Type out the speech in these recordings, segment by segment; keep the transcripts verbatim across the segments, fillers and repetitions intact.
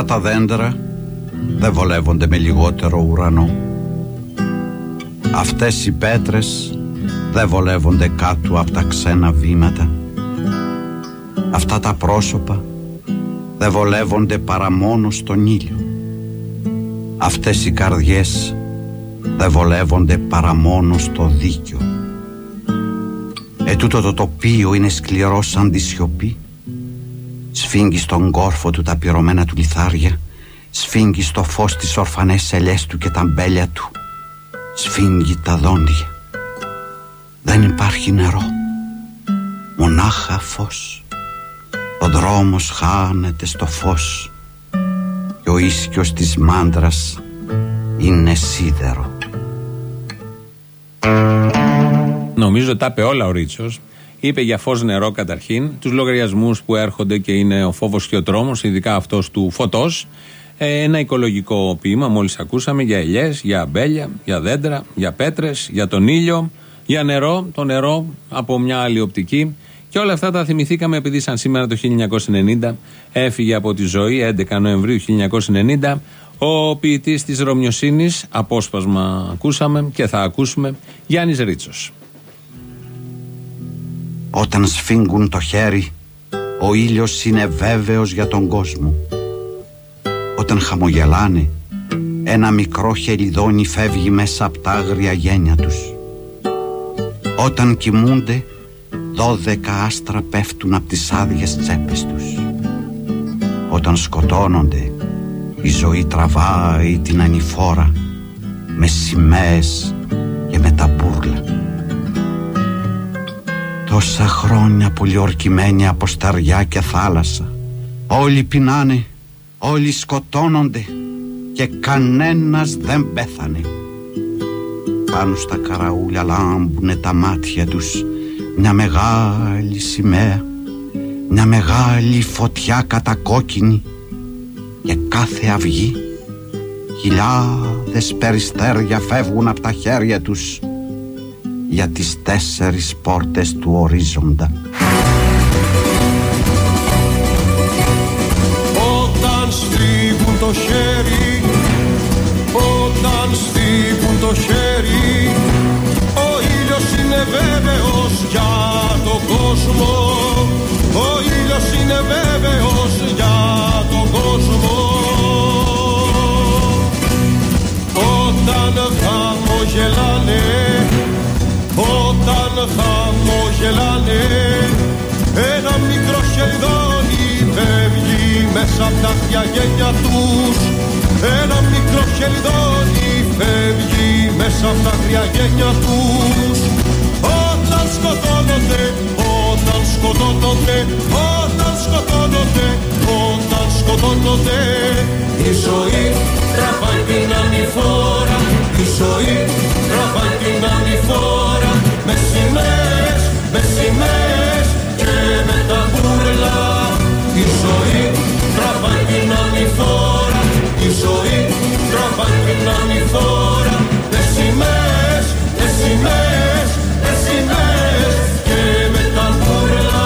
Αυτά τα δέντρα δεν βολεύονται με λιγότερο ουρανό. Αυτές οι πέτρες δεν βολεύονται κάτω από τα ξένα βήματα. Αυτά τα πρόσωπα δεν βολεύονται παρά μόνο στον ήλιο. Αυτές οι καρδιές δεν βολεύονται παρά μόνο στο δίκιο. Ετούτο το τοπίο είναι σκληρό σαν τη σιωπή. Σφίγγει στον κόρφο του τα πυρωμένα του λιθάρια, σφίγγει στο φως τις ορφανές ελιές του και τα μπέλια του, σφίγγει τα δόντια. Δεν υπάρχει νερό, μονάχα φως. Ο δρόμος χάνεται στο φως και ο ίσκιος της μάντρας είναι σίδερο. Νομίζω τα είπε όλα ο Ρίτσος. Είπε για φως, νερό καταρχήν, τους λογαριασμούς που έρχονται και είναι ο φόβος και ο τρόμος, ειδικά αυτός του φωτός. Ε, ένα οικολογικό ποίημα, μόλις ακούσαμε, για ελιές, για αμπέλια, για δέντρα, για πέτρες, για τον ήλιο, για νερό, το νερό από μια άλλη οπτική. Και όλα αυτά τα θυμηθήκαμε επειδή σαν σήμερα το χίλια εννιακόσια ενενήντα έφυγε από τη ζωή, έντεκα Νοεμβρίου χίλια εννιακόσια ενενήντα, ο ποιητής της Ρωμιοσύνης, απόσπασμα ακούσαμε και θα ακούσουμε, Γιάννης Ρίτσος. Όταν σφίγγουν το χέρι, ο ήλιος είναι βέβαιος για τον κόσμο. Όταν χαμογελάνε, ένα μικρό χελιδόνι φεύγει μέσα από τα άγρια γένια τους. Όταν κοιμούνται, δώδεκα άστρα πέφτουν από τις άδειες τσέπες τους. Όταν σκοτώνονται, η ζωή τραβάει την ανηφόρα με σημαίες και με τα μπούρλα. Τόσα χρόνια πολιορκημένοι από στεριά και θάλασσα, όλοι πεινάνε, όλοι σκοτώνονται και κανένας δεν πέθανε. Πάνω στα καραούλια λάμπουνε τα μάτια τους μια μεγάλη σημαία, μια μεγάλη φωτιά κατακόκκινη, και κάθε αυγή χιλιάδες περιστέρια φεύγουν από τα χέρια τους για τις τέσσερις πόρτες του ορίζοντα. Όταν στίβουν το χέρι, όταν στίβουν το χέρι, ο ήλιος είναι βέβαιος για τον κόσμο. Ο ήλιος είναι βέβαιος για τον κόσμο. Όταν χαμογελάνε, όταν χαμογελάνε, ένα μικρό χελιδόνι φεύγει μέσα από τα χιαγένια τους. Ένα μικρό χελιδόνι φεύγει μέσα από τα χιαγένια τους. Όταν σκοτώνονται, όταν σκοτώνονται, όταν σκοτώνονται, όταν σκοτώνονται, η ζωή τραβάει την ανηφόρα, η ζωή τραβάει την ανηφόρα, με σημαίες, με σημαίες και με τα μπούρλα. Η ζωή τραβάει την ανηφόρα, η ζωή τραβάει την ανηφόρα, με σημαίες, με σημαίες, με σημαίες και με τα μπούρλα.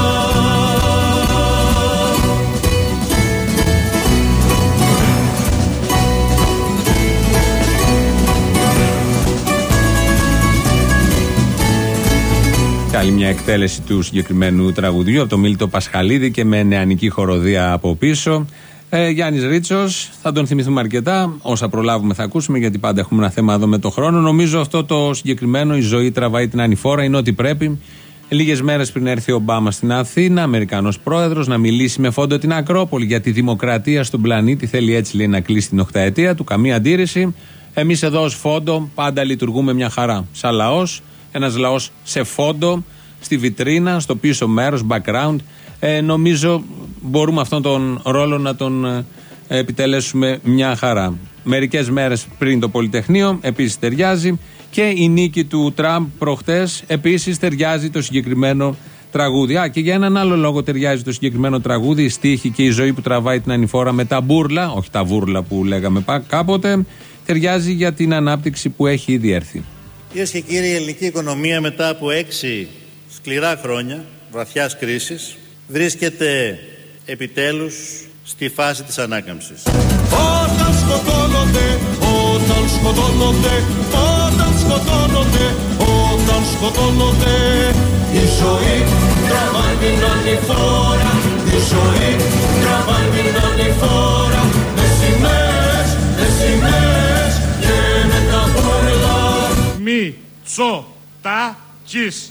Άλλη μια εκτέλεση του συγκεκριμένου τραγουδιού από το Μίλτο Πασχαλίδη και με νεανική χοροδία από πίσω. Ε, Γιάννης Ρίτσος, θα τον θυμηθούμε αρκετά. Όσα προλάβουμε θα ακούσουμε, γιατί πάντα έχουμε ένα θέμα εδώ με το χρόνο. Νομίζω αυτό το συγκεκριμένο, η ζωή τραβάει την ανηφόρα, είναι ό,τι πρέπει. Λίγες μέρες πριν έρθει ο Ομπάμα στην Αθήνα, Αμερικανός πρόεδρος, να μιλήσει με φόντο την Ακρόπολη για τη δημοκρατία στον πλανήτη. Θέλει έτσι, λέει, να κλείσει την οχταετία του. Καμία αντίρρηση. Εμείς εδώ ως φόντο πάντα λειτουργούμε μια χαρά. Σαν λαός, ένας λαός σε φόντο, στη βιτρίνα, στο πίσω μέρος, background. Ε, νομίζω μπορούμε αυτόν τον ρόλο να τον ε, επιτελέσουμε μια χαρά. Μερικές μέρες πριν το Πολυτεχνείο επίσης ταιριάζει, και η νίκη του Τραμπ προχτές επίσης ταιριάζει το συγκεκριμένο τραγούδι. Α, και για έναν άλλο λόγο ταιριάζει το συγκεκριμένο τραγούδι, η στίχη και η ζωή που τραβάει την ανηφόρα με τα μπούρλα, όχι τα βούρλα που λέγαμε κάποτε, ταιριάζει για την ανάπτυξη που έχει ήδη έρθει. Κυρίες και κύριοι, η ελληνική οικονομία μετά από έξι σκληρά χρόνια βαθιάς κρίσης βρίσκεται επιτέλους στη φάση της ανάκαμψης. Όταν σκοτώνονται, όταν σκοτώνονται, όταν σκοτώνονται, όταν σκοτώνονται, η ζωή τραβάει την ανηφόρα, η ζωή τραβάει την ανηφόρα, με σημαίες, με σημαίες και με τα πόρλα. Μη τσο τα κις.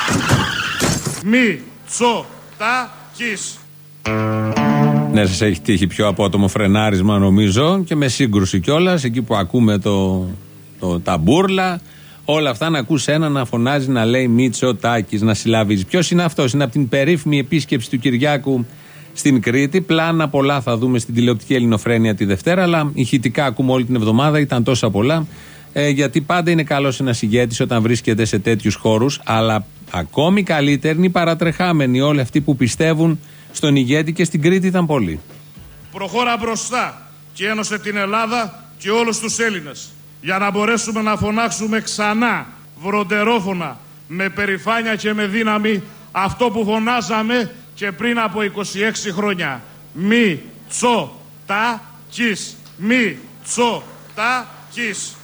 Μη τσο τα κις. Ναι, σας έχει τύχει πιο απότομο φρενάρισμα νομίζω και με σύγκρουση κιόλας, εκεί που ακούμε το, το, τα μπούρλα, όλα αυτά να ακούς ένα να φωνάζει, να λέει Μητσοτάκης, να συλλαβίζει. Ποιος είναι αυτός? Είναι από την περίφημη επίσκεψη του Κυριάκου στην Κρήτη. Πλάνα πολλά θα δούμε στην τηλεοπτική Ελληνοφρένεια τη Δευτέρα, αλλά ηχητικά ακούμε όλη την εβδομάδα, ήταν τόσα πολλά. Ε, γιατί πάντα είναι καλός ένας ηγέτης όταν βρίσκεται σε τέτοιους χώρους, αλλά ακόμη καλύτεροι είναι οι παρατρεχάμενοι, όλοι αυτοί που πιστεύουν στον ηγέτη, και στην Κρήτη ήταν πολλοί. Προχώρα μπροστά και ένωσε την Ελλάδα και όλους τους Έλληνες, για να μπορέσουμε να φωνάξουμε ξανά βροντερόφωνα, με περηφάνεια και με δύναμη, αυτό που φωνάζαμε και πριν από είκοσι έξι χρόνια. Μη τσο τα κις. Μη τσο τα κις.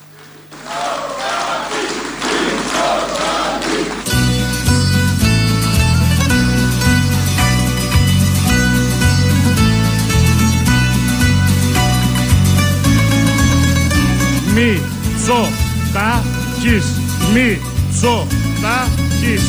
Μη τσο τα κις. Μη τσο τα κις.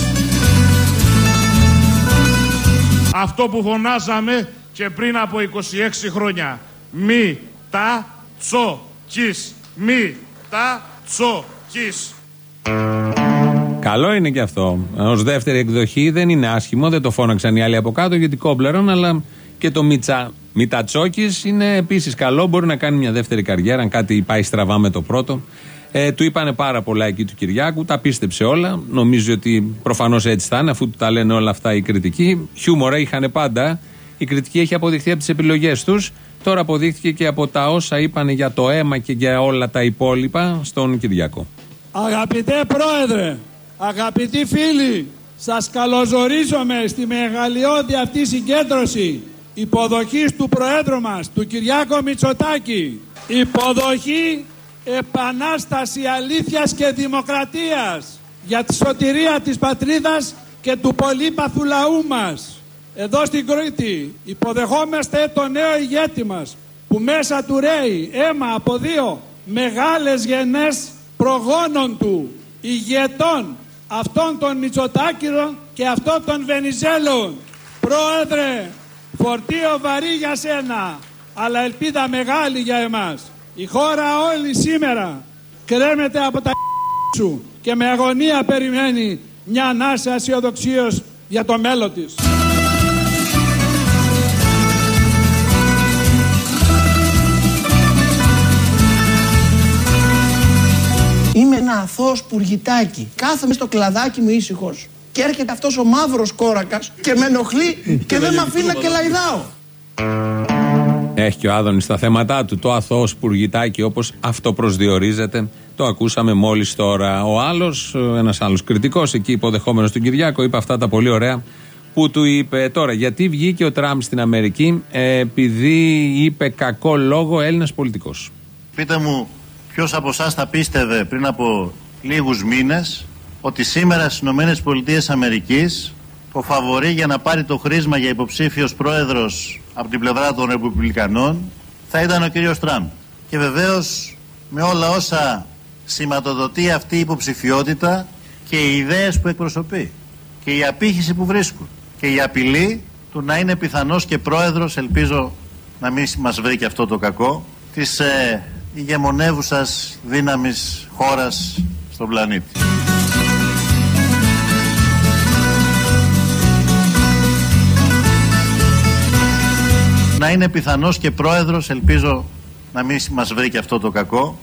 Αυτό που φωνάζαμε και πριν από είκοσι έξι χρόνια. Μη τα τσο κις. Μη τα τσο κις. Καλό είναι και αυτό. Ως δεύτερη εκδοχή δεν είναι άσχημο, δεν το φώναξαν οι άλλοι από κάτω γιατί κόμπλεραν, αλλά και το Μιτσα, Μητατσόκης είναι επίσης καλό. Μπορεί να κάνει μια δεύτερη καριέρα, αν κάτι πάει στραβά με το πρώτο. Ε, του είπανε πάρα πολλά εκεί του Κυριάκου, τα πίστεψε όλα. Νομίζω ότι προφανώς έτσι θα είναι, αφού του τα λένε όλα αυτά οι κριτικοί. Χιούμορα είχαν πάντα. Η κριτική έχει αποδειχθεί από τις επιλογές τους. Τώρα αποδείχθηκε και από τα όσα είπαν για το αίμα και για όλα τα υπόλοιπα στον Κυριάκο. Αγαπητέ Πρόεδρε, αγαπητοί φίλοι, σας καλωσορίζομαι στη μεγαλειώδη αυτή συγκέντρωση υποδοχής του Προέδρου μας, του Κυριάκο Μητσοτάκη. Υποδοχή, επανάσταση αλήθειας και δημοκρατίας για τη σωτηρία της πατρίδας και του πολύπαθου λαού μας. Εδώ στην Κρήτη υποδεχόμαστε τον νέο ηγέτη μας, που μέσα του ρέει αίμα από δύο μεγάλες γενές προγόνων του, ηγετών αυτών των Μητσοτάκηρων και αυτών των Βενιζέλων. Πρόεδρε, φορτίο βαρύ για σένα, αλλά ελπίδα μεγάλη για εμάς. Η χώρα όλη σήμερα κρέμεται από τα σου και με αγωνία περιμένει μια ανάσα αισιοδοξίας για το μέλλον της. Είμαι ένα αθώο σπουργητάκι. Κάθομαι στο κλαδάκι μου ήσυχος. Και έρχεται αυτός ο μαύρος κόρακας και με ενοχλεί και δεν με αφήνει να κελαϊδάω. Έχει και ο Άδωνης τα θέματα του. Το αθώο σπουργητάκι, όπως αυτό προσδιορίζεται, το ακούσαμε μόλις τώρα. Ο άλλος, ένας άλλος κριτικός, εκεί υποδεχόμενος τον Κυριάκο, είπε αυτά τα πολύ ωραία που του είπε. Τώρα, γιατί βγήκε ο Τραμπ στην Αμερική? Ε, επειδή είπε κακό λόγο Έλληνας πολιτικός. Πείτε μου, ποιος από εσάς θα πίστευε πριν από λίγους μήνες ότι σήμερα στις Ηνωμένες Πολιτείες Αμερικής το φαβορί για να πάρει το χρήσμα για υποψήφιος πρόεδρος από την πλευρά των Ρεπουμπλικανών θα ήταν ο κύριος Τραμπ. Και βεβαίως με όλα όσα σηματοδοτεί αυτή η υποψηφιότητα και οι ιδέες που εκπροσωπεί και η απήχηση που βρίσκουν και η απειλή του να είναι πιθανός και πρόεδρος, ελπίζω να μην μας βρει και αυτό το κακό, της ε, ηγεμονεύουσας δύναμης χώρας στον πλανήτη. Να είναι πιθανός και πρόεδρος, ελπίζω να μην μας βρει και αυτό το κακό.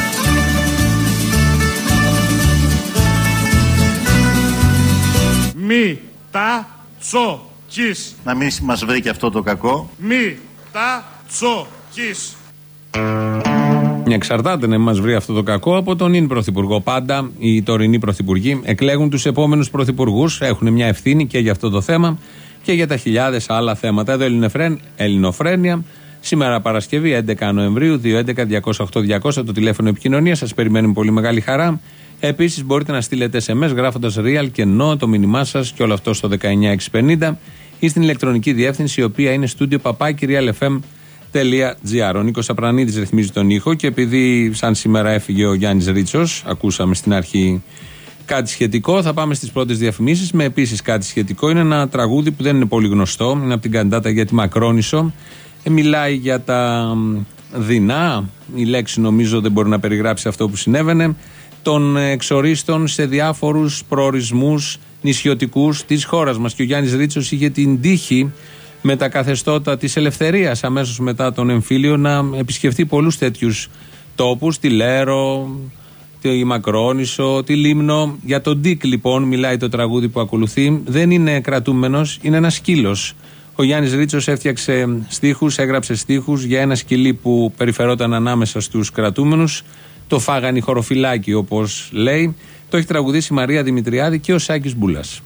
Μη τα τσο κις. Να μην μας βρει και αυτό το κακό. Μη τα τσο κις. Εξαρτάται να μας βρει αυτό το κακό από τον ίν πρωθυπουργό. Πάντα οι τωρινοί πρωθυπουργοί εκλέγουν τους επόμενους πρωθυπουργούς, έχουν μια ευθύνη και για αυτό το θέμα. Και και για τα χιλιάδες άλλα θέματα. Εδώ Ελληνοφρένεια. Σήμερα Παρασκευή έντεκα Νοεμβρίου, δύο έντεκα διακόσια οκτώ διακόσια το τηλέφωνο επικοινωνίας. Σας περιμένουμε πολύ μεγάλη χαρά. Επίσης μπορείτε να στείλετε ες εμ ες γράφοντας real και no το μήνυμά σας και όλο αυτό στο δεκαεννιά εξακόσια πενήντα ή στην ηλεκτρονική διεύθυνση η οποία είναι studio παπάκι realfm.gr. Ο Νίκος Απρανίδης ρυθμίζει τον ήχο και επειδή σαν σήμερα έφυγε ο Γιάννης Ρίτσος, ακούσαμε στην αρχή κάτι σχετικό, θα πάμε στις πρώτες διαφημίσεις με επίσης κάτι σχετικό. Είναι ένα τραγούδι που δεν είναι πολύ γνωστό, είναι από την καντάτα για τη Μακρόνισσο. Ε, μιλάει για τα δεινά, η λέξη νομίζω δεν μπορεί να περιγράψει αυτό που συνέβαινε, των εξορίστων σε διάφορους προορισμούς νησιωτικούς της χώρας μας. Και ο Γιάννης Ρίτσος είχε την τύχη με τα καθεστώτα της ελευθερίας αμέσως μετά τον εμφύλιο να επισκεφτεί πολλούς τέτοιους τόπους, τη Λέρο, τη Μακρόνισσο, τη Λίμνο. Για τον Ντίκ λοιπόν μιλάει το τραγούδι που ακολουθεί. Δεν είναι κρατούμενος, είναι ένας σκύλος. Ο Γιάννης Ρίτσος έφτιαξε στίχους, έγραψε στίχους για ένα σκυλί που περιφερόταν ανάμεσα στους κρατούμενους. Το φάγανε οι χωροφυλάκοι όπως λέει. Το έχει τραγουδήσει η Μαρία Δημητριάδη και ο Σάκης Μπούλας.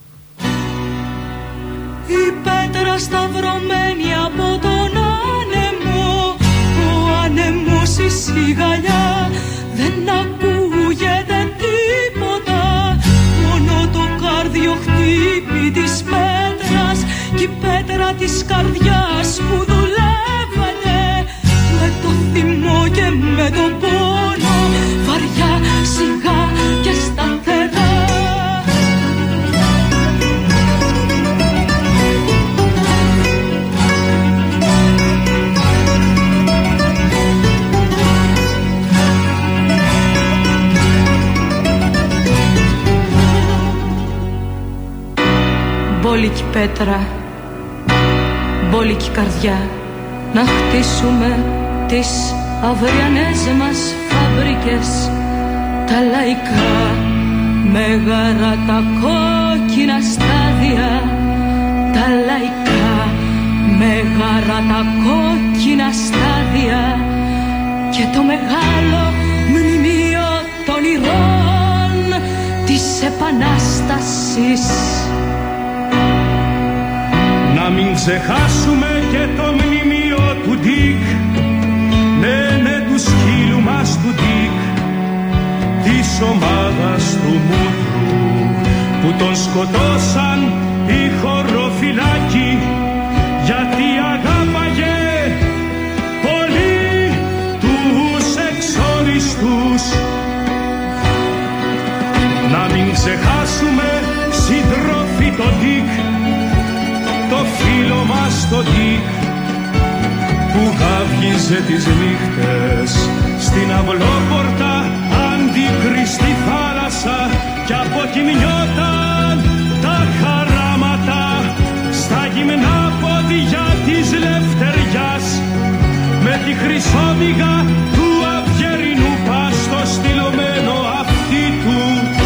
Η πέτρα σταυρωμένη από τον άνεμο, ο άνεμος η σιγαλιά, δεν ακούγεται τίποτα, μόνο το κάρδιο χτύπη της πέτρας κι η πέτρα της καρδιάς που δουλεύεται με το θυμό και με τον πόνο, βαριά, σιγά και σταθερά. Μπόλικη πέτρα, μπόλικη καρδιά, να χτίσουμε τις αυριανές μας φαμπρικές, τα λαϊκά μέγαρα τα κόκκινα στάδια, τα λαϊκά μέγαρα τα κόκκινα στάδια και το μεγάλο μνημείο των ηρών της Επανάστασης. Να μην ξεχάσουμε και το μνημείο του Ντίκ, ναι, ναι, του σκύλου μας του Ντίκ, της ομάδας του Μούτρου που τον σκοτώσαν οι χωροφυλάκοι γιατί αγάπαγε πολύ τους εξόριστους. Να μην ξεχάσουμε συντρόφοι το Ντίκ, το φίλο μας το Ντίκ που γάβγιζε τις νύχτες στην αυλόπορτα αντίκριστη θάλασσα κι αποκοιμιόταν τα χαράματα στα γυμνά πόδια της λευτεριάς με τη χρυσόδυγα του αυγερινού πάστο στυλωμένο αυτί του.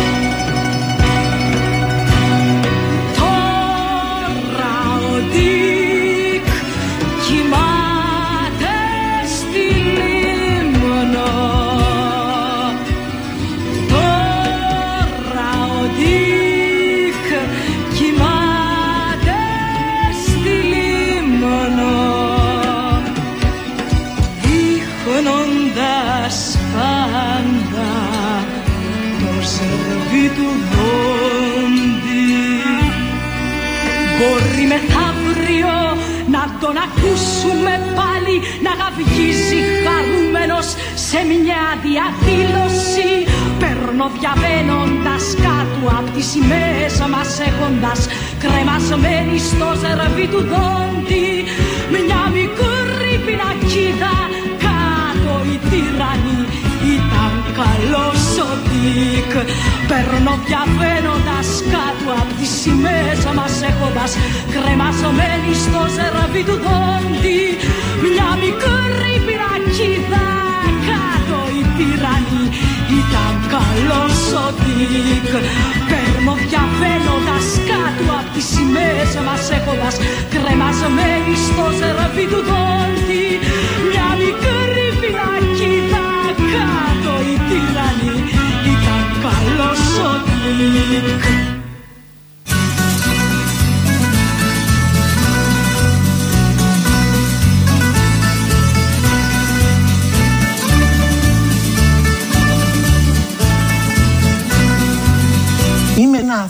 Μπορεί μεθαύριο να τον ακούσουμε πάλι να γαυγίζει χαρούμενος σε μια διαδήλωση, περνοδιαβαίνοντας κάτω απ' τις σημαίες μας έχοντας κρεμασμένη στο ζερβί του δόντι μια μικρή πινακίδα κάτω η τυραννή. Ήταν καλός ο Ντίκ, περνοδιαβαίνοντας κάτω απ' τις σημαίες μας έχοντας κρεμασμένη στο ζερβί του δόντι μια μικρή πινακίδα κάτω η τυραννή. Ήταν καλός ο Ντίκ, περνοδιαβαίνοντας κάτω απ' τις σημαίες μας έχοντας κρεμασμένη στο ζερβί του δόντι μια μικρή πινακίδα κάτω η τυραννή. Ήταν καλός ο Ντίκ.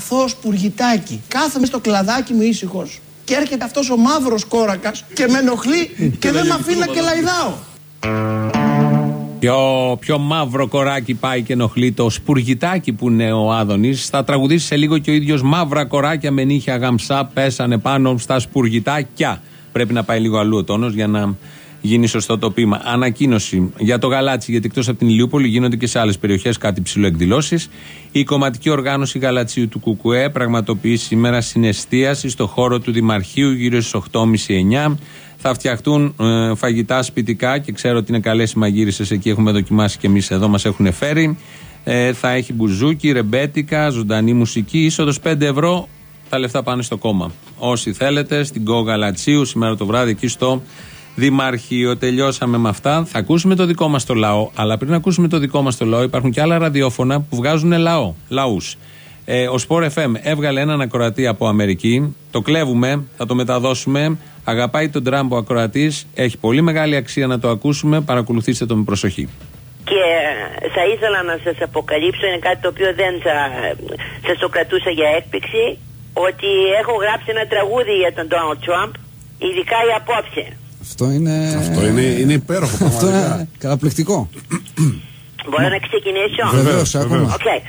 αθώο σπουργητάκι. Κάθομαι στο κλαδάκι μου ήσυχος. Και έρχεται αυτός ο μαύρος κόρακας και με ενοχλεί και δεν με αφήνει να κελαϊδάω. Πιο, πιο μαύρο κοράκι πάει και ενοχλεί το σπουργητάκι που είναι ο Άδωνης. Θα τραγουδήσει σε λίγο και ο ίδιος. Μαύρα κοράκια με νύχια γαμψά πέσανε πάνω στα σπουργητάκια. Πρέπει να πάει λίγο αλλού ο τόνος για να γίνει σωστό το ποίημα. Ανακοίνωση για το Γαλάτσι, γιατί εκτός από την Ηλιούπολη γίνονται και σε άλλες περιοχές κάτι ψηλοεκδηλώσεις. Η κομματική οργάνωση Γαλατσίου του ΚΚΕ πραγματοποιεί σήμερα συναισθίαση στο χώρο του Δημαρχείου γύρω στις οκτώ και μισή εννιά. Θα φτιαχτούν ε, φαγητά σπιτικά και ξέρω ότι είναι καλές οι μαγείρισες εκεί. Έχουμε δοκιμάσει και εμείς εδώ, μας έχουν φέρει. Ε, θα έχει μπουζούκι, ρεμπέτικα, ζωντανή μουσική, είσοδος πέντε ευρώ. Τα λεφτά πάνε στο κόμμα. Όσοι θέλετε, στην Go Γαλατσίου σήμερα το βράδυ εκεί στο Δημαρχείο. Τελειώσαμε με αυτά. Θα ακούσουμε το δικό μας το λαό. Αλλά πριν ακούσουμε το δικό μας το λαό, υπάρχουν και άλλα ραδιόφωνα που βγάζουν λαό, λαούς. Ε, ο Sport εφ εμ έβγαλε έναν ακροατή από Αμερική. Το κλέβουμε, θα το μεταδώσουμε. Αγαπάει τον Τραμπ ο ακροατής. Έχει πολύ μεγάλη αξία να το ακούσουμε. Παρακολουθήστε το με προσοχή. Και θα ήθελα να σας αποκαλύψω, είναι κάτι το οποίο δεν θα σας το κρατούσα για έκπληξη, ότι έχω γράψει ένα τραγούδι για τον Ντόναλντ Τραμπ, ειδικά για απόψε. Αυτό είναι... Αυτό είναι, είναι υπέροχο. Αυτό είναι καταπληκτικό. Μπορώ να ξεκινήσω? Βεβαίως, ακόμα. Okay.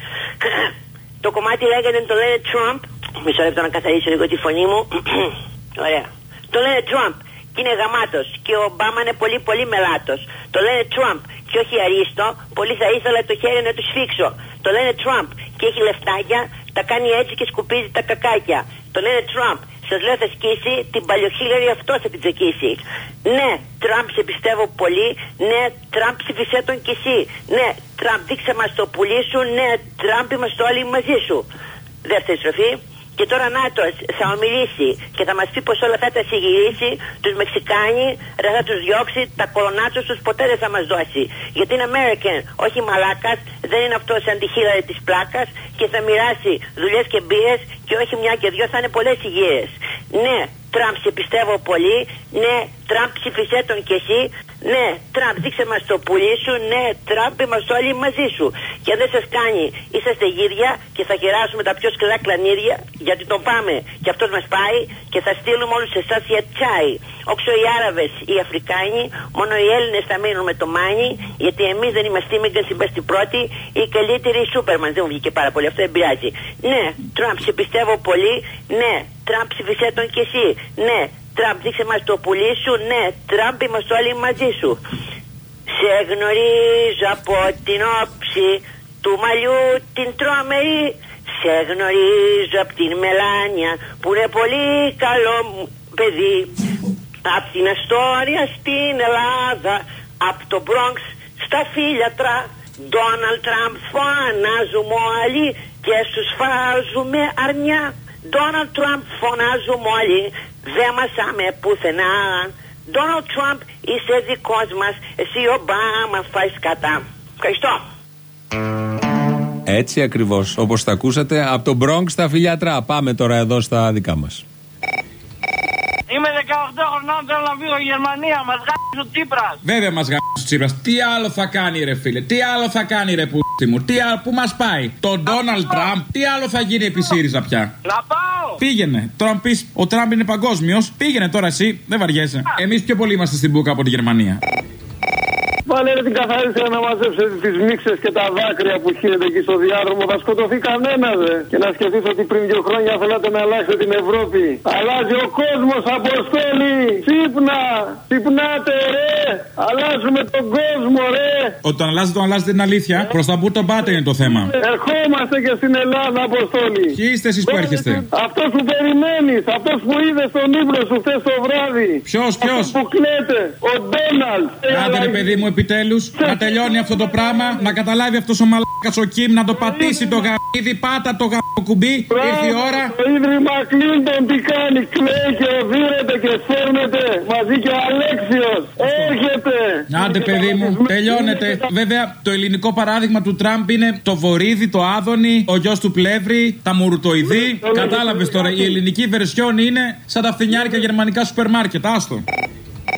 Το κομμάτι λέγεται το λένε Τραμπ. Μισό λεπτό να καθαρίσω λίγο τη φωνή μου. Ωραία. Το λένε Τραμπ και είναι γαμάτος. Και ο Ομπάμα είναι πολύ πολύ μελάτος. Το λένε Τραμπ και όχι αρίστο. Πολύ θα ήθελα το χέρι να του σφίξω. Το λένε Τραμπ και έχει λεφτάκια. Τα κάνει έτσι και σκουπίζει τα κακάκια. Το λένε Τραμπ. Σας λέω θα σκίσει την παλιοχίλιαρη, αυτό θα την τσεκίσει. Ναι, Τραμπ σε πιστεύω πολύ. Ναι, Τραμπ ψηφισέ τον κι εσύ. Ναι, Τραμπ δείξε μας το πουλί σου. Ναι, Τραμπ είμαστε όλοι μαζί σου. Δεύτερη στροφή. Και τώρα Νάτος θα ομιλήσει και θα μας πει πως όλα θα τα συγγυρίσει. Τους Μεξικάνοι δεν θα τους διώξει, τα κολονάτσους τους ποτέ δεν θα μας δώσει. Γιατί είναι American, όχι μαλάκας, δεν είναι αυτός αντιχείραρη της πλάκας και θα μοιράσει δουλειές και μπύρες και όχι μια και δυο, θα είναι πολλές υγείες. Ναι, Τραμπ σε πιστεύω πολύ. Ναι, Τραμπ ψηφισέ τον κι εσύ. Ναι, Τραμπ δείξε μας το πουλί σου. Ναι, Τραμπ είμαστε όλοι μαζί σου. Και αν δεν σας κάνει, είσαστε γύρια και θα γεράσουμε τα πιο σκληρά κλανίδια, γιατί τον πάμε και αυτός μας πάει και θα στείλουμε όλους εσάς για τσάι. Όξω οι Άραβες, οι Αφρικάνοι, μόνο οι Έλληνες θα μείνουν με το μάνι, γιατί εμείς δεν είμαστε μήγκαν στην πρώτη, οι καλύτεροι Σούπερμαν. Δεν μου βγήκε πάρα πολύ, αυτό δεν πειράζει. Ναι, Τραμπ σε πιστεύω πολύ. Ναι, Τραμπ ψηφισέ τον κι εσύ. Ναι, Τραμπ δείξε μας το πουλί σου. Ναι, Τραμπ είμαστε όλοι μαζί σου. Σε γνωρίζω από την όψη του μαλλιού την τρομερή. Σε γνωρίζω από την Μελάνια που είναι πολύ καλό παιδί. Απ' την Αστόρια στην Ελλάδα, απ' το Μπρόγκ στα Φίλιατρα, Ντόναλντ Τραμπ φωνάζουμε όλοι και στους φάζουμε αρνιά. Ντόναλντ Τραμπ φωνάζουμε όλοι, δεν μας άμε πουθενά. Ντόναλντ Τραμπ είσαι δικός μας, εσύ Ομπάμα φάει κατά. Ευχαριστώ. Έτσι ακριβώς, όπως τα ακούσατε, από τον Μπρόγκ στα Φιλιατρά. Πάμε τώρα εδώ στα δικά μας. Είμαι δεκαοκτώ χρονών, θέλω να φύγω Γερμανία. Μας γάμισε ο Τσίπρας. Βέβαια μας γάμισε ο Τσίπρας. Τι άλλο θα κάνει ρε φίλε, τι άλλο θα κάνει ρε πούτσι μου, τι άλλο, πού μας πάει. Τον Ντόναλντ Τραμπ, τι άλλο θα γίνει επί ΣΥΡΙΖΑ πια. Να πάω. Πήγαινε, τώρα μου πεις ο Τραμπ είναι παγκόσμιος. Πήγαινε τώρα εσύ, δεν βαριέσαι. Εμείς πιο πολύ είμαστε στην μπουκα από τη Γερμανία. Βάλε την καθαρίστρια να μαζέψει τις μίξες και τα δάκρυα που χύνεται εκεί στο διάδρομο. Θα σκοτωθεί κανένα δε. Και να σκεφτείς ότι πριν δύο χρόνια θέλατε να αλλάξετε την Ευρώπη. Αλλάζει ο κόσμος, Αποστόλη! Ξύπνα! Ξυπνάτε ρε! Αλλάζουμε τον κόσμο ρε! Ότι το αλλάζετε, το αλλάζετε την αλήθεια. Προς τα που τον πάτε είναι το θέμα. Ερχόμαστε και στην Ελλάδα, Αποστόλη. Ποιοι είστε εσείς που έρχεστε? Αυτός που περιμένεις, αυτός που είδες στον ύπνο σου χθες το βράδυ. Ποιος, ποιος? Αυτός που κλαίτε, ο Ντόναλντ. Άντε ρε παιδί μου, επιτέλους, να τελειώνει αυτό το πράγμα, να καταλάβει αυτός ο μαλάκας ο Κιμ, να το πατήσει το γαμίδι, πάτα το γαμοκουμπί, ήρθε η ώρα. Το Ίδρυμα Κλίντον τι κάνει, κλαίει και οδύρεται και σέρνεται, μαζί και ο Αλέξιος, έρχεται. Άντε παιδί μου, τελειώνεται. Βέβαια, το ελληνικό παράδειγμα του Τραμπ είναι το Βορίδι, το Άδωνη, ο γιος του Πλεύρη, τα Μουρουτοειδή. Κατάλαβες τώρα, η ελληνική βερσιόν είναι σαν τα φθηνιάρικα γερμανικά σούπερ μάρκετ, άστο.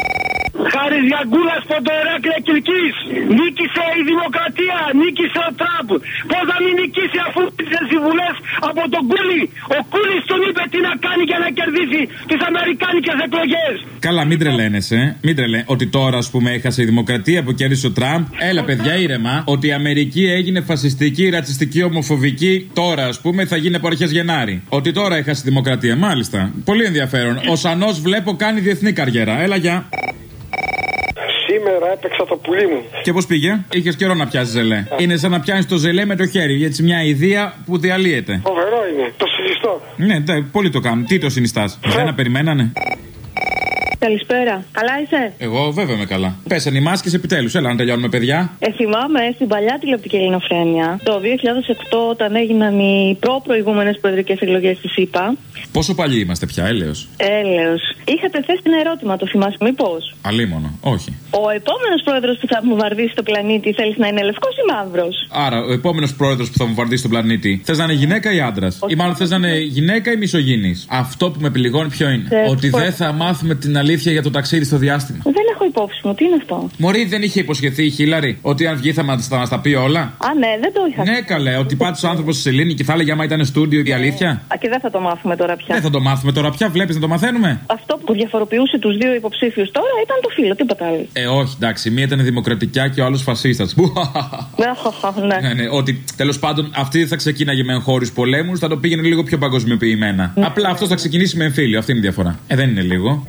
Χάρης Γιαγκούλας Ποντορέκλε Κιλκής. Νίκησε η δημοκρατία, νίκησε ο Τραμπ. Πώς θα μην νικήσει αφού πήρε συμβουλές από τον Κούλι. Ο Κούλις τον είπε τι να κάνει για να κερδίσει τις αμερικάνικες εκλογές. Καλά, μην τρελαίνεσαι. Μην τρελαίνε. Ότι τώρα, ας πούμε, έχασε η δημοκρατία που κέρδισε ο Τραμπ. Έλα, παιδιά, ήρεμα. Ότι η Αμερική έγινε φασιστική, ρατσιστική, ομοφοβική. Τώρα, ας πούμε, θα γίνει από αρχές Γενάρη. Ότι τώρα έχασε η δημοκρατία. Μάλιστα. Πολύ ενδιαφέρον. Ο Σανός βλέπω κάνει διεθνή καριέρα. Έλα, γεια. Σήμερα έπαιξα το πουλί μου. Και πώς πήγε? Είχες καιρό να πιάσεις ζελέ. Είναι σαν να πιάνεις το ζελέ με το χέρι. Έτσι μια ιδέα που διαλύεται. Φοβερό είναι. Το συνιστώ. Ναι, ναι, πολύ το κάνουν. Τι το συνιστάς? Δεν να περιμένανε. Καλησπέρα. Καλά είσαι? Εγώ βέβαια είμαι καλά. Πέσανε οι μάσκες επιτέλους. Έλα να τελειώνουμε, παιδιά. Ε, θυμάμαι στην παλιά τηλεοπτική ελληνοφρένεια το δύο χιλιάδες οκτώ, όταν έγιναν οι προ-προηγούμενες προεδρικές εκλογές της ΗΠΑ. Πόσο παλιοί είμαστε πια, έλεος? Έλεος. Είχατε θέσει ένα ερώτημα, το θυμάσαι μήπως? Αλίμονο, όχι. Ο επόμενος πρόεδρος που θα βομβαρδίσει το πλανήτη θέλεις να είναι λευκός ή μαύρος? Άρα, ο επόμενος πρόεδρος που θα βομβαρδίσει το πλανήτη θες να είναι γυναίκα ή άντρας? Ή μάλλον θες να είναι γυναίκα ή μισογυνής? Αυτό που με επιληγώνει ποιο είναι? Ε, Ότι πώς... δεν θα μάθουμε την αλήθεια για το ταξίδι στο διάστημα. Δεν έχω υπόψη μου, τι είναι αυτό? Μωρή, δεν είχε υποσχεθεί η Χίλαρη ότι αν βγει θα μας τα, τα πει όλα? Α, ναι, δεν το είχα. Ναι, καλέ, ότι πάτησε ο άνθρωπος στη σελήνη και θα έλεγε άμα ήταν στούντιο η αλήθεια. Α, και δεν θα το μάθουμε τώρα πια. Δεν θα το μάθουμε τώρα πια, βλέπεις να το μαθαίνουμε. Αυτό που διαφοροποιούσε τους δύο υποψήφιους τώρα ήταν το φύλο, τίποτα άλλο. Ε, όχι, εντάξει, μία ήταν δημοκρατικιά και ο άλλος φασίστας. Ναι. Ναι, ναι, ότι τέλος πάντων αυτή δεν θα ξεκίναγε με εγχώριους πολέμους, θα το πήγαινε λίγο πιο παγκοσμιοποιημένα. Ναι. Απλά αυτός θα ξεκινήσει με εμφύλιο, αυτή είναι η διαφορά. Ε, δεν είναι λίγο.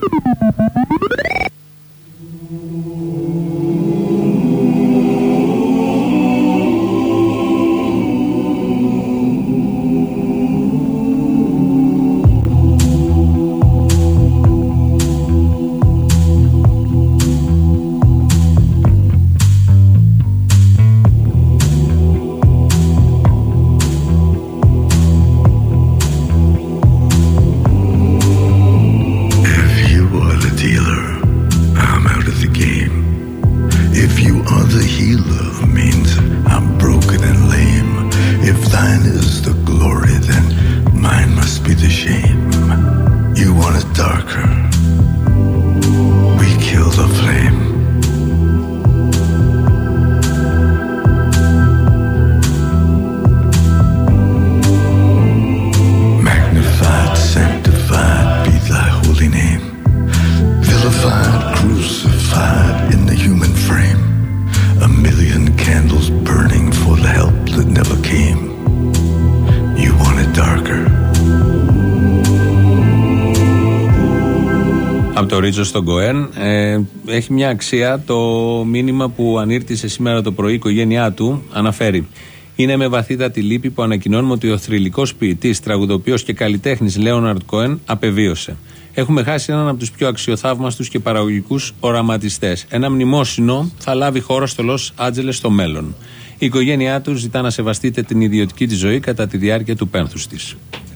Από το Ρίτζο στον Κοέν. Ε, έχει μια αξία το μήνυμα που ανήρτησε σήμερα το πρωί η οικογένειά του. Αναφέρει: είναι με βαθύτατη λύπη που ανακοινώνουμε ότι ο θρυλικός ποιητής, τραγουδοποιός και καλλιτέχνης Λέοναρντ Κοέν απεβίωσε. Έχουμε χάσει έναν από τους πιο αξιοθαύμαστους και παραγωγικούς οραματιστές. Ένα μνημόσυνο θα λάβει χώρα στο Λος Άντζελες στο μέλλον. Η οικογένειά του ζητά να σεβαστείτε την ιδιωτική της ζωή κατά τη διάρκεια του πένθους της.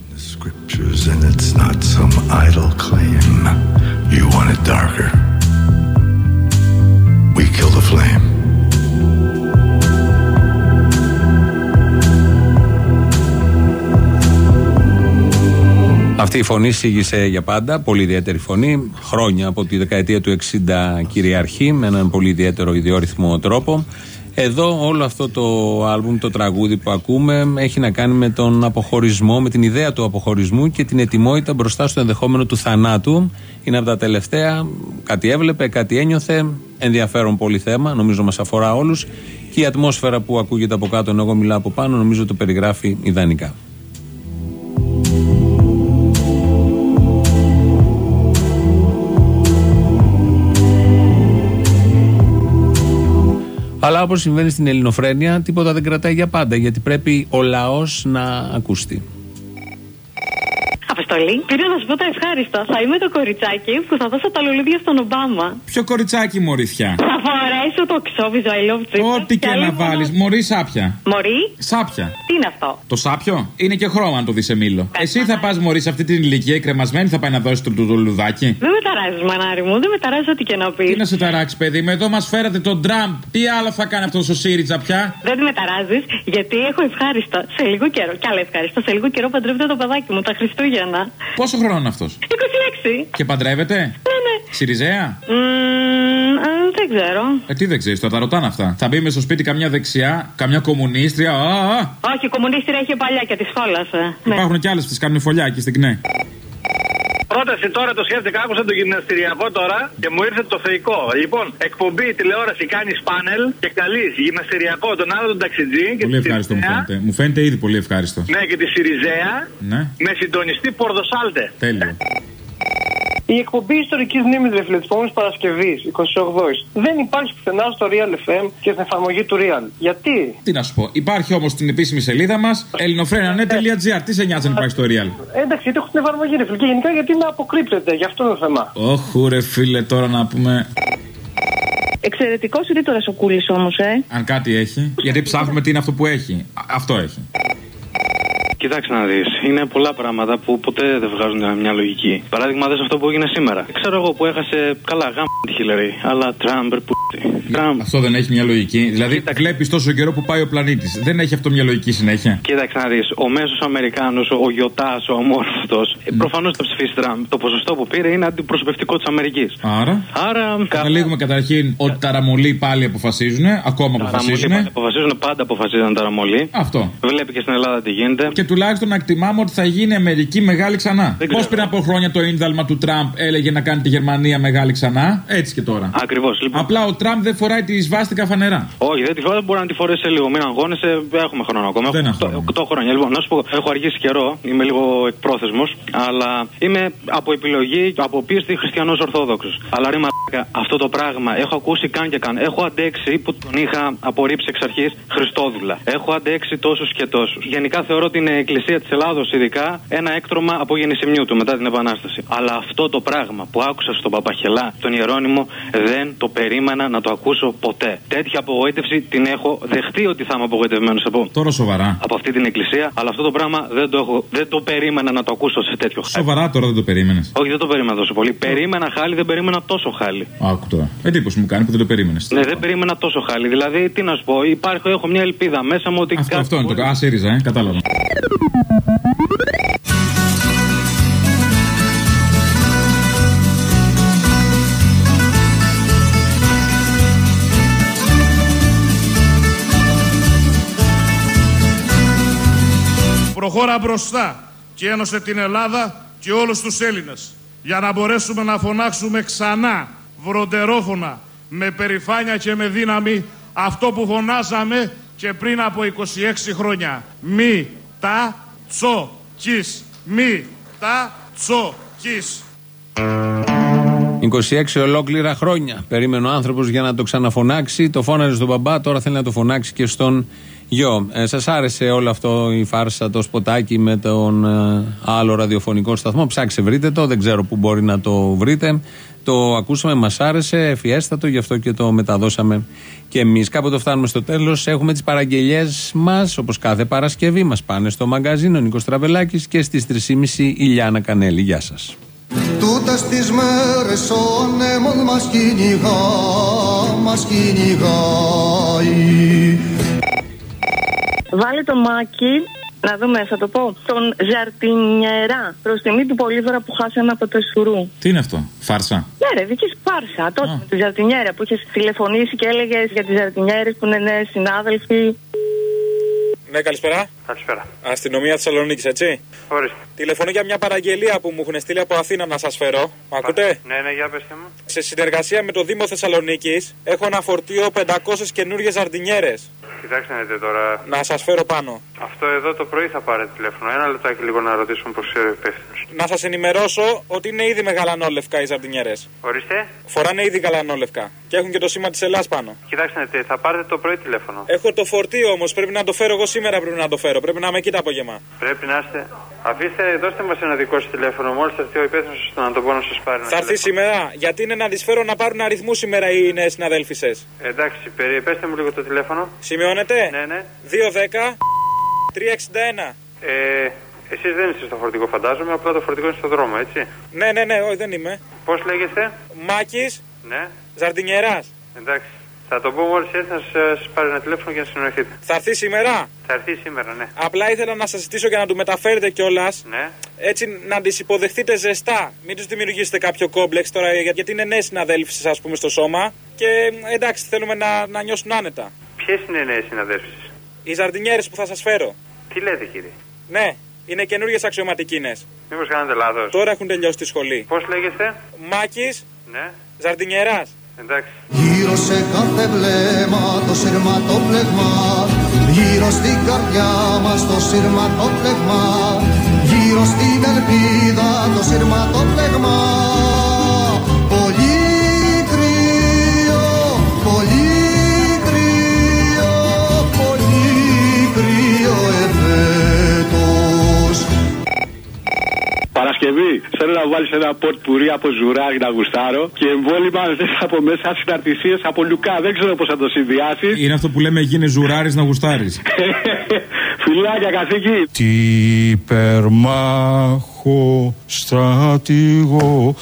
You want it darker. We kill the flame. Αυτή η φωνή σήγησε για πάντα, πολύ ιδιαίτερη φωνή, χρόνια από τη δεκαετία του εξήντα κυριαρχεί με έναν πολύ ιδιαίτερο ιδιόρυθμο τρόπο. Εδώ όλο αυτό το άλμπουμ, το τραγούδι που ακούμε έχει να κάνει με τον αποχωρισμό, με την ιδέα του αποχωρισμού και την ετοιμότητα μπροστά στο ενδεχόμενο του θανάτου. Είναι από τα τελευταία, κάτι έβλεπε, κάτι ένιωθε, ενδιαφέρον πολύ θέμα, νομίζω μας αφορά όλους και η ατμόσφαιρα που ακούγεται από κάτω ενώ εγώ μιλάω από πάνω νομίζω το περιγράφει ιδανικά. Αλλά όπως συμβαίνει στην ελληνοφρένεια, τίποτα δεν κρατάει για πάντα, γιατί πρέπει ο λαός να ακουστεί. Αποστολή, πήρα να σου πω το ευχάριστο. Θα είμαι το κοριτσάκι που θα δώσω τα λουλούδια στον Ομπάμα. Ποιο κοριτσάκι, μωρήθια? Θα φορέσω το ξόβιζο I love you. Ό,τι και να βάλεις. Μωρή σάπια. Μωρή? Σάπια. Τι είναι αυτό? Το σάπιο? Είναι και χρώμα αν το δεις σε μήλο. Εσύ θα πας, μωρή, σε αυτή την ηλικία, η κρεμασμένη θα πάει να δώσει το λουλουδάκι. Δεν με ταράζεις, μανάρι μου, δεν με ταράζει ό,τι και να πεις. Τι να σε ταράξει, παιδί μου, εδώ μας φέρατε τον Τραμπ. Τι άλλο θα κάνει αυτός ο ΣΥΡΙΖΑ πια? Δεν με ταράζεις, γιατί έχω ευχάριστα σε λίγο καιρό. Κι άλλα ευχάριστα. Σε λίγο καιρό παντρεύεται το παιδάκι μου, τα Χριστούγεννα. Πόσο χρόνο είναι αυτός? είκοσι έξι. Και παντρεύεται? Ναι, ναι. Σιριζέα. Mm, δεν ξέρω. Ε, τι δεν ξέρει, τώρα τα ρωτάνε αυτά. Θα μπει μες στο σπίτι καμιά δεξιά, καμιά κομμουνίστρια. Α, α. Όχι, η κομμουνίστρια είχε παλιά και τη φόλασε. Υπάρχουν κι άλλες που τις κάνουν φωλιά εκεί στην ΚΝΕ. Πρόταση τώρα το σκέφτηκα, άκουσα το γυμναστηριακό τώρα και μου ήρθε το θεϊκό. Λοιπόν, εκπομπή τηλεόραση κάνει πάνελ και καλεί γυμναστηριακό τον άλλο τον ταξιτζή. Πολύ ευχάριστο μου φαίνεται. Μου φαίνεται ήδη πολύ ευχάριστο. Ναι, και τη Σιριζέα. Ναι. Με συντονιστή Πορδοσάλτε. Τέλειο. Η εκπομπή ιστορικής μνήμης ρε φίλε της επόμενης Παρασκευής, εικοστή όγδοη, δεν υπάρχει πουθενά στο Real εφ εμ και στην εφαρμογή του Real. Γιατί? Τι να σου πω, υπάρχει όμως στην επίσημη σελίδα μας ελληνοφρένια τελεία τζι άρ. Τι σε νοιάζει αν υπάρχει στο Real? Εντάξει, γιατί έχω την εφαρμογή ρε φίλε και γενικά γιατί με αποκρύπτεται, γι' αυτό είναι το θέμα. Όχου ρε φίλε, τώρα να πούμε. Εξαιρετικός ρήτορας ο Κούλης όμως, ε. Αν κάτι έχει, γιατί ψάχνουμε τι είναι αυτό που έχει. Α, αυτό έχει. Κοιτάξτε να δεις, είναι πολλά πράγματα που ποτέ δεν βγάζουν μια λογική. Παράδειγμα, δες αυτό που έγινε σήμερα. Ξέρω εγώ που έχασε καλά γάμ τη Χίλαρη, αλλά Τραμπ που. Αυτό δεν έχει μια λογική. Δηλαδή, βλέπεις τόσο καιρό που πάει ο πλανήτης. Δεν έχει αυτό μια λογική συνέχεια. Κοίταξε να δεις, ο μέσος Αμερικάνος, ο γιοτάς, ο αμόρφωτος, mm. προφανώς θα ψηφίσει Τραμπ. Το ποσοστό που πήρε είναι αντιπροσωπευτικό της Αμερικής. Άρα. Άρα. Καταλήγουμε καταρχήν ότι τα ραμολί πάλι αποφασίζουν. Ακόμα αποφασίζουν. Πάλι αποφασίζουν, πάντα αποφασίζουν τα ραμολί. Αυτό. Βλέπει και στην Ελλάδα τι γίνεται. Και τουλάχιστον να εκτιμάμε ότι θα γίνει Αμερική μεγάλη ξανά. Πώς πριν από χρόνια το ίνδαλμα του Τραμπ έλεγε να κάνει τη Γερμανία μεγάλη ξανά, έτσι και τώρα. Ακριβώς. Λοιπόν. Απλά ο Τραμπ δεν φοράει τη σβάστηκα φανερά. Όχι, δεν τη φοράει, μπορεί να τη φορέσει λίγο. Μην αγώνεσαι, έχουμε χρόνο ακόμα. Δεν έχω οκτώ χρόνια. Λοιπόν, να σου πω, έχω αργήσει καιρό, είμαι λίγο εκπρόθεσμος, αλλά είμαι από επιλογή, από πίστη χριστιανός Ορθόδοξος. Αλλά ρε μαλάκα, αυτό το πράγμα έχω ακούσει καν και καν. Έχω αντέξει που τον είχα απορρίψει εξ αρχής Χριστόδουλα. Έχω αντέξει τόσους και τόσους. Γενικά θεωρώ την Εκκλησία της Ελλάδος, ειδικά, ένα έκτρωμα από γεννησιμιού του μετά την Επανάσταση. Αλλά αυτό το πράγμα που άκουσα στον Παπαχελά, τον Ιερώνυμο, δεν το περίμενα να το ακούσω ποτέ. Τέτοια απογοήτευση την έχω δεχτεί ότι θα είμαι απογοητευμένος από. Τώρα σοβαρά. Από αυτή την εκκλησία, αλλά αυτό το πράγμα δεν το, έχω, δεν το περίμενα να το ακούσω σε τέτοιο χάλι. Σοβαρά τώρα δεν το περίμενες? Όχι, δεν το περίμενα τόσο πολύ. Περίμενα χάλι, δεν περίμενα τόσο χάλι. Άκου τώρα. Εντύπωση μου κάνει που δεν το περίμενες. Ναι, δεν περίμενα τόσο χάλι. Δηλαδή, τι να σου πω, υπάρχει, έχω μια ελπίδα μέσα μου ότι. Αυτό, αυτό είναι το. Α, ΣΥΡΙΖΑ, ε, κατάλαβα. Προχώρα μπροστά και ένωσε την Ελλάδα και όλους τους Έλληνες για να μπορέσουμε να φωνάξουμε ξανά βροντερόφωνα με περηφάνεια και με δύναμη αυτό που φωνάζαμε και πριν από είκοσι έξι χρόνια. Μη τα τσο κις. Μη τα τσο κις. είκοσι έξι ολόκληρα χρόνια περίμενε ο άνθρωπος για να το ξαναφωνάξει. Το φώναζε στον μπαμπά, τώρα θέλει να το φωνάξει και στον γιο. Ε, σας άρεσε όλο αυτό η φάρσα, το σποτάκι με τον ε, άλλο ραδιοφωνικό σταθμό? Ψάξε, βρείτε το, δεν ξέρω που μπορεί να το βρείτε. Το ακούσαμε, μας άρεσε, ευφιέστατο, γι' αυτό και το μεταδώσαμε και εμείς. Κάποτε φτάνουμε στο τέλος, έχουμε τις παραγγελίες μας, όπως κάθε Παρασκευή, μας πάνε στο μαγκαζίνο Νίκος Τραβελάκης και στις τρεις και μισή η Λιάννα Κανέλη. Γεια σας. Τούτες τις μέρες ο νέμος μας κυνηγά, μας κυνηγάει. Βάλε το Μάκη, να δούμε, θα το πω, τον Ζαρτινιέρα, προς τιμή του Πολύδωρα που χάσαμε από το Εσουρού. Τι είναι αυτό, φάρσα? Ναι ρε, δικής φάρσα, τότε με τη Ζαρτινιέρα που είχες τηλεφωνήσει και έλεγες για τις Ζαρτινιέρες που είναι νέες συνάδελφοι. Ναι, καλησπέρα. Καλησπέρα. Αστυνομία Θεσσαλονίκης, έτσι. Ορίστε. Τηλεφωνώ για μια παραγγελία που μου έχουν στείλει από Αθήνα να σας φέρω. Μ' ακούτε? Ναι, ναι, για πέστε μου. Σε συνεργασία με το Δήμο Θεσσαλονίκης έχω ένα φορτίο πεντακόσιες καινούριες ζαρτινιέρες. Κοιτάξτε να δείτε τώρα. Να σας φέρω πάνω. Αυτό εδώ το πρωί θα πάρετε τηλέφωνο. Ένα λεπτάκι λίγο να ρωτήσουμε πως είναι ο υπεύθυνος. Να σας ενημερώσω ότι είναι ήδη με γαλανόλευκα οι ζαρτινιέρες. Ορίστε. Φοράνε ήδη γαλανόλευκα. Και έχουν και το σήμα της Ελλάς πάνω. Κοιτάξτε να δείτε, θα πάρετε το πρωί τηλέφωνο. Έχω το φορτίο όμως, πρέπει να το φέρω εγώ σήμερα. Πρέπει να το φέρω. Πρέπει να είμαι εκεί το απόγευμα. Πρέπει να είστε. Αφήστε, δώστε μας ένα δικό σας τηλέφωνο. Μόλις θα έρθει ο υπεύθυνος να το πω να σας πάρει. Θα έρθει σήμερα, γιατί είναι να τις φέρω να πάρουν αριθμού σήμερα οι νέες συναδέλφισες. Εντάξει, περιπέστε μου λίγο το τηλέφωνο. Σημειώνετε? Ναι, ναι. δύο δέκα τρία εξήντα ένα. Ε, εσείς δεν είστε στο φορτικό, φαντάζομαι. Απλά το φορτικό είναι στο δρόμο, έτσι. Ναι, ναι, ναι, όχι, δεν είμαι. Πώς λέγεστε? Μάκης. Ναι. Ζαρτινιεράς. Εντάξει. Θα το πω μόλις έρθει να σας πάρει ένα τηλέφωνο και να συνοηθείτε. Θα έρθει σήμερα? Θα έρθει σήμερα, ναι. Απλά ήθελα να σας ζητήσω και να του μεταφέρετε κιόλας. Ναι. Έτσι να τις υποδεχτείτε ζεστά. Μην τους δημιουργήσετε κάποιο κόμπλεξ τώρα, γιατί είναι νέες συναδέλφοι σας, ας πούμε, στο σώμα. Και εντάξει, θέλουμε να, να νιώσουν άνετα. Ποιες είναι οι νέες συναδέλφεις? Οι ζαρντινιέρες που θα σας φέρω. Τι λέτε, κύριε? Ναι, είναι καινούργιες αξιωματικίνες. Μήπως κάνετε λάθος? Τώρα έχουν τελειώσει τη σχολή. Πώς λέγεστε? Μάκης. Ναι. Ζαρντινιέρας. Εντάξει. Γύρω σε κάθε βλέμμα το σειρματόπλεγμα, γύρω στην καρδιά μας το σειρματόπλεγμα, γύρω στην ελπίδα το σειρματόπλεγμα. Πολύ κρύο, πολύ κρύο, πολύ κρύο εφέτος. Παρασκευή, θέλω να βάλεις ένα ποτ πουρί από ζουράρι να γουστάρω και εμβόλυμα θες από μέσα συναρτησίες από Λουκά. Δεν ξέρω πώς θα το συνδυάσεις. Είναι αυτό που λέμε γίνε ζουράρις να γουστάρεις. Φιλάκια, καθήκη. Τι υπερμάχο στρατηγό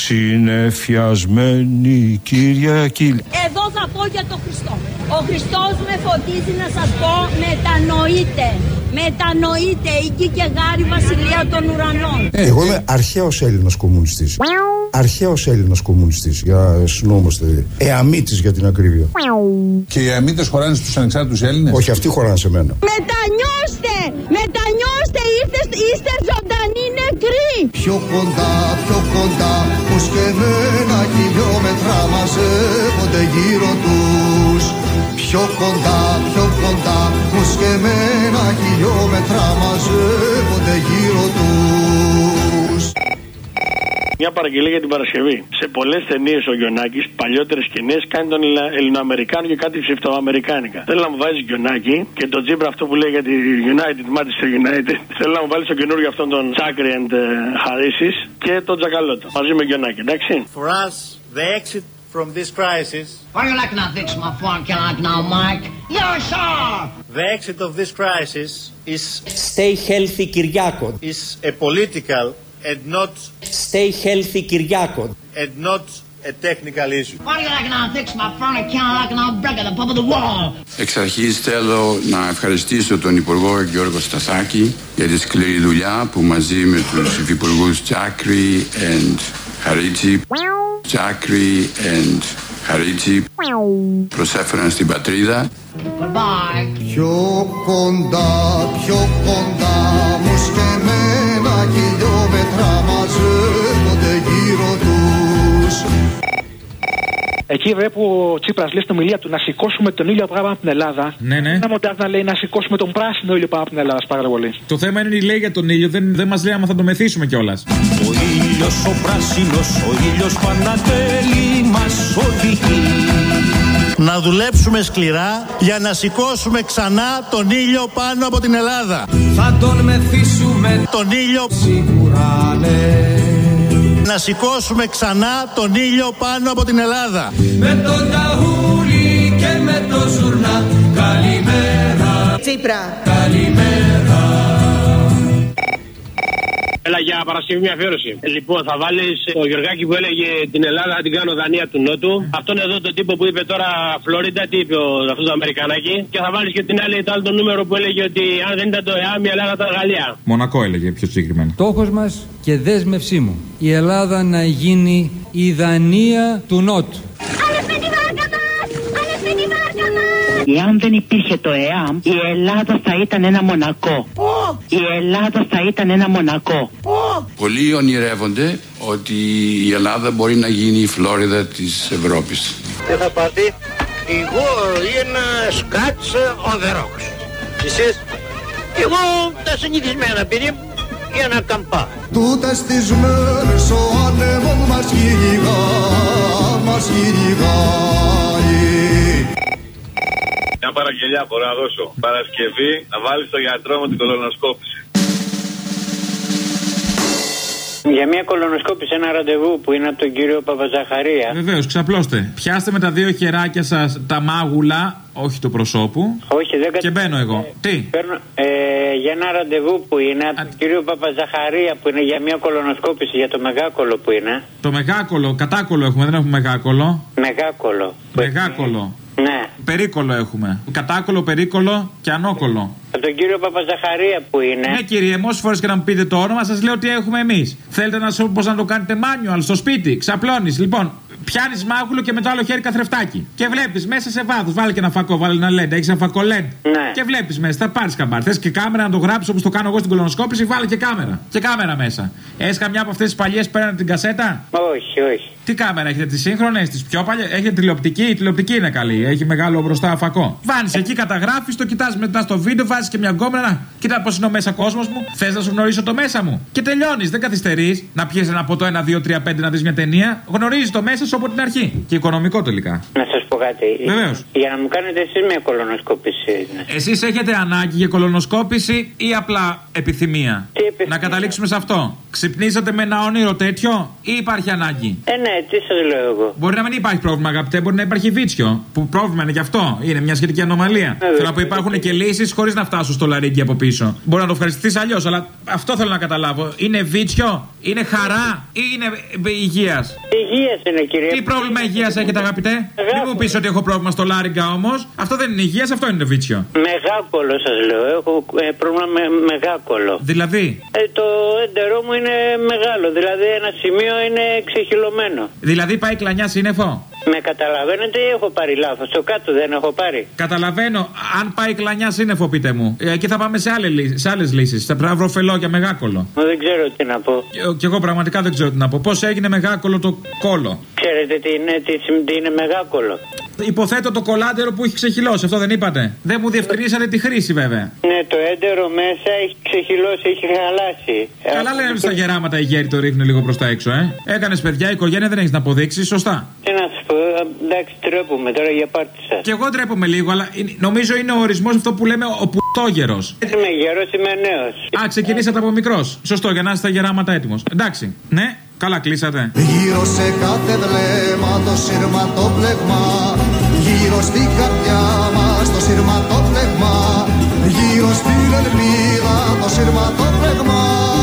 συνεφιασμένη Κυριακή. Εδώ θα πω για τον Χριστό. Ο Χριστός με φωτίζει να σας πω, μετανοείτε. Μετανοείτε, εκεί και γάρι βασιλεία των ουρανών. Ε, εγώ είμαι αρχαίος Έλληνας κομμουνιστής. Αρχαίος Έλληνας κομμουνιστής, για να συνόμαστε. Εαμίτης για την ακρίβεια. Και οι Εαμίτες χωράνε στους ανεξάρτητους Έλληνες? Όχι, αυτοί χωράνε σε μένα. Μετανιώστε! Μετανιώστε! Είστε, είστε ζωντανοί νεκροί! Πιο κοντά, πιο κοντά, πως και μένα χιλιόμετρα μαζεύονται γύρω τους. Πιο κοντά, πιο κοντά, πως και μένα χιλιόμετρα μαζεύονται γύρω τους. Μια παραγγελία για την Παρασκευή. Σε πολλές ταινίες ο Γιοννάκης, παλιότερες και νέες, κάνει τον Ελληνοαμερικάνο και κάτι ψευτοαμερικάνικα. Θέλω να μου βάζεις Γιοννάκη και τον Τζίμπρα αυτό που λέει για τη United, Manchester United. Θέλω να μου βάλεις το καινούργιο αυτόν τον Τσάκρι and Χαρίσεις και τον Τζακαλώτο. Μαζί με Γιοννάκη, εντάξει. For us, the exit from this crisis. What do you like now, fix my phone? Can I like now, Mike? Yes, sir. The exit of this crisis is. Stay healthy, Kyriako. Is a political and not. Stay healthy, Kyriako. And not a technical issue. What do you like now, fix my phone? Can I like now, break at the top of the wall? Εξ αρχής θέλω να ευχαριστήσω τον Υπουργό Γιώργο Σταθάκη για τη σκληρή δουλειά που μαζί με τους Υφυπουργούς Τσάκρη and Χαρίτσι Τσάκρη and Χαρίτσι προσέφεραν στην πατρίδα. Πιο κοντά, πιο κοντά, μου σκεμμένα χιλιόμετρα μαζεύονται γύρω τους. Εκεί βρε που ο Τσίπρας λέει στην ομιλία του να σηκώσουμε τον ήλιο πάνω από την Ελλάδα. Ναι, ναι. Ένα μοντάζ να λέει να σηκώσουμε τον πράσινο ήλιο πάνω από την Ελλάδα. Πάρα πολύ. Το θέμα είναι ότι λέει για τον ήλιο, δεν, δεν μας λέει άμα θα το μεθύσουμε κιόλας. Ο ήλιος ο πράσινος, ο ήλιος Πανατέλη μας οδηγεί. Να δουλέψουμε σκληρά για να σηκώσουμε ξανά τον ήλιο πάνω από την Ελλάδα. Θα τον μεθύσουμε τον ήλιο σίγουρα, ναι. Να σηκώσουμε ξανά τον ήλιο πάνω από την Ελλάδα. Με τον ταούλι και με το ζουρνά. Καλημέρα Τσίπρα. Καλημέρα. Έλα για Παρασκευή μια αφιέρωση. Λοιπόν, θα βάλεις το Γεωργάκη που έλεγε την Ελλάδα θα την κάνω Δανία του Νότου. Αυτόν εδώ τον τύπο που είπε τώρα Φλόριντα, τι είπε ο, αυτό το Αμερικανάκι. Και θα βάλεις και την άλλη, το άλλο το νούμερο που έλεγε ότι αν δεν ήταν το ΕΑΜ η Ελλάδα ήταν Γαλλία. Μονακό έλεγε πιο συγκεκριμένα. Στόχος μας και δέσμευσή μου η Ελλάδα να γίνει η Δανία του Νότου. Εάν δεν υπήρχε το ΕΑΜ, η Ελλάδα θα ήταν ένα Μονακό. Η Ελλάδα θα ήταν ένα Μονακό. Πολλοί ονειρεύονται ότι η Ελλάδα μπορεί να γίνει η Φλόριδα της Ευρώπης. Τι θα πάρει? Εγώ ένα σκάτς on the rocks. Εσείς? Εγώ τα συνηθισμένα παιδί μου για να καμπά. Τούτες τις μέρες ο άνεμος μας κυνηγά, μας κυνηγάει. Μια παραγγελιά μπορώ να δώσω. Παρασκευή να βάλεις το γιατρό μου την κολονοσκόπηση. Για μια κολονοσκόπηση, ένα ραντεβού που είναι από τον κύριο Παπαζαχαρία. Βεβαίως, ξαπλώστε. Πιάστε με τα δύο χεράκια σας τα μάγουλα, όχι του προσώπου. Όχι, δεν Και μπαίνω εγώ. Ε, Τι? Παίρνω, ε, για ένα ραντεβού που είναι από τον κύριο Παπαζαχαρία που είναι για μια κολονοσκόπηση για το μεγάκολο που είναι. Το μεγάκολο, κατάκολο έχουμε, δεν έχουμε μεγάκολο. Μεγάκολο. Μεγάκολο. Ναι. Περίκολο έχουμε. Κατάκολο, περίκολο και ανόκολο. Από τον κύριο Παπαζαχαρία που είναι. Ναι, κύριε, μόσε φορέ και να μου πείτε το όνομα, σας λέω τι έχουμε εμείς. Θέλετε να σου πω πώς να το κάνετε manual στο σπίτι. Ξαπλώνεις. Λοιπόν, πιάνεις μάγουλο και με το άλλο χέρι καθρεφτάκι. Και βλέπεις μέσα σε βάθος. Βάλε και ένα φακό, βάλε ένα λεντ. Έχεις ένα φακό λεντ. Ναι. Και βλέπεις μέσα, θα πάρεις καμπάρ. Θες και κάμερα να το γράψεις όπως το κάνω εγώ στην κολονοσκόπηση, βάλε και κάμερα. Και κάμερα μέσα. Έχεις καμιά από αυτές τις παλιές που παίρνουν την κασέτα? Όχι, όχι. Τι κάμερα έχετε, τις σύγχρονες, τις πιο παλιές? Έχετε τηλεοπτική, η τηλεοπτική είναι καλή. Έχει μεγάλο μπροστά φακό. Βάνεις εκεί, καταγράφεις, το κοιτάς μετά στο βίντεο, βάζεις και μια γκόμενα. Κοίτα πώς είναι ο μέσα κόσμος μου. Θες να σου γνωρίσω το μέσα μου? Και τελειώνεις, δεν καθυστερείς. Να πιεις ένα ποτό, ένα, δύο, τρία, πέντε να δεις μια ταινία. Γνωρίζεις το μέσα σου από την αρχή. Και οικονομικό τελικά. Να σας πω κάτι. Βεβαίως. Για να μου κάνετε εσείς μια κολονοσκόπηση. Εσείς έχετε ανάγκη για κολονοσκόπηση ή απλά επιθυμία? Τι επιθυμία? Να καταλήξουμε σε αυτό. Ξυπνήσατε με ένα όνειρο τέτοιο ή υπάρχει ανάγκη? Ε, ναι, τι σας λέω εγώ. Μπορεί να μην υπάρχει πρόβλημα, αγαπητέ, μπορεί να υπάρχει βίτσιο. Που πρόβλημα είναι γι' αυτό. Είναι μια σχετική ανομαλία. Ε, θέλω να πω, υπάρχουν και λύσεις χωρίς να φτάσουν στο λαρύγκι από πίσω. Μπορεί να το ευχαριστηθείς αλλιώς, αλλά αυτό θέλω να καταλάβω. Είναι βίτσιο, είναι χαρά ή είναι υγείας? Υγείας είναι, κύριε. Τι πρόβλημα υγείας έχετε, αγαπητέ? Μην μου πεις ότι έχω πρόβλημα στο λάριγκα όμως. Αυτό δεν είναι υγείας, αυτό είναι βίτσιο. Μεγάκολο σας λέω. Έχω ε, πρόβλημα με μεγάκολο. Δηλαδή? Ε, το έντερό μου είναι μεγάλο. Δηλαδή ένα σημείο είναι ξεχυλωμένο. Δηλαδή πάει κλανιά σύννεφο? Με καταλαβαίνετε ή έχω πάρει λάθος? Το κάτω δεν έχω πάρει. Καταλαβαίνω. Αν πάει κλανιά σύννεφο, πείτε μου. Ε, εκεί θα πάμε σε, άλλη, σε άλλες λύσεις. Θα πρέπει να βρω φελό μεγάκολο. Δεν ξέρω τι να πω. Και, και εγώ πραγματικά δεν ξέρω τι να πω. Πώς έγινε μεγάκολο το κόλο? Ξέρετε τι είναι, τι, τι είναι μεγάκολο? Υποθέτω το κολάντερο που έχει ξεχυλώσει. Αυτό δεν είπατε? Δεν μου διευκρινίσατε τη χρήση, βέβαια. Ναι, το έντερο μέσα έχει ξεχυλώσει, έχει χαλάσει. Καλά λένε στα γεράματα οι γέροι το ρίχνουν λίγο προς τα έξω, ε. Έκανες παιδιά, οικογένεια, δεν έχεις να αποδείξεις, σωστά. Τι να σου πω, εντάξει, τρέπομαι τώρα για πάρτι σας. Και εγώ τρέπομαι λίγο, αλλά νομίζω είναι ο ορισμός αυτό που λέμε ο πουτόγερος. Είμαι γερός, είμαι νέος. Α, ξεκινήσατε από μικρός. Σωστό, για να είστε στα γεράματα έτοιμος. Εντάξει, ναι. Καλά κλείσατε. Γύρω σε κάθε βλέμμα το σειρματόπλεγμα. Γύρω στην καρδιά μας το σειρματόπλεγμα. Γύρω στην ελπίδα το σειρματόπλεγμα.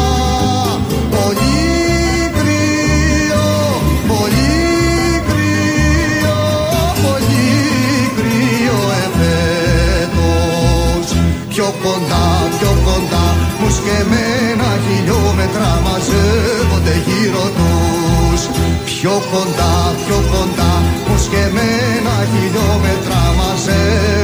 Πολύ κρύο, πολύ κρύο, πολύ κρύο εφέτος. Πιο κοντά, πιο κοντά, μουσκεμένα χιλιόμετρα μαζεύονται γύρω τους. Πιο κοντά, πιο κοντά, μουσκεμένα χιλιόμετρα μαζεύονται.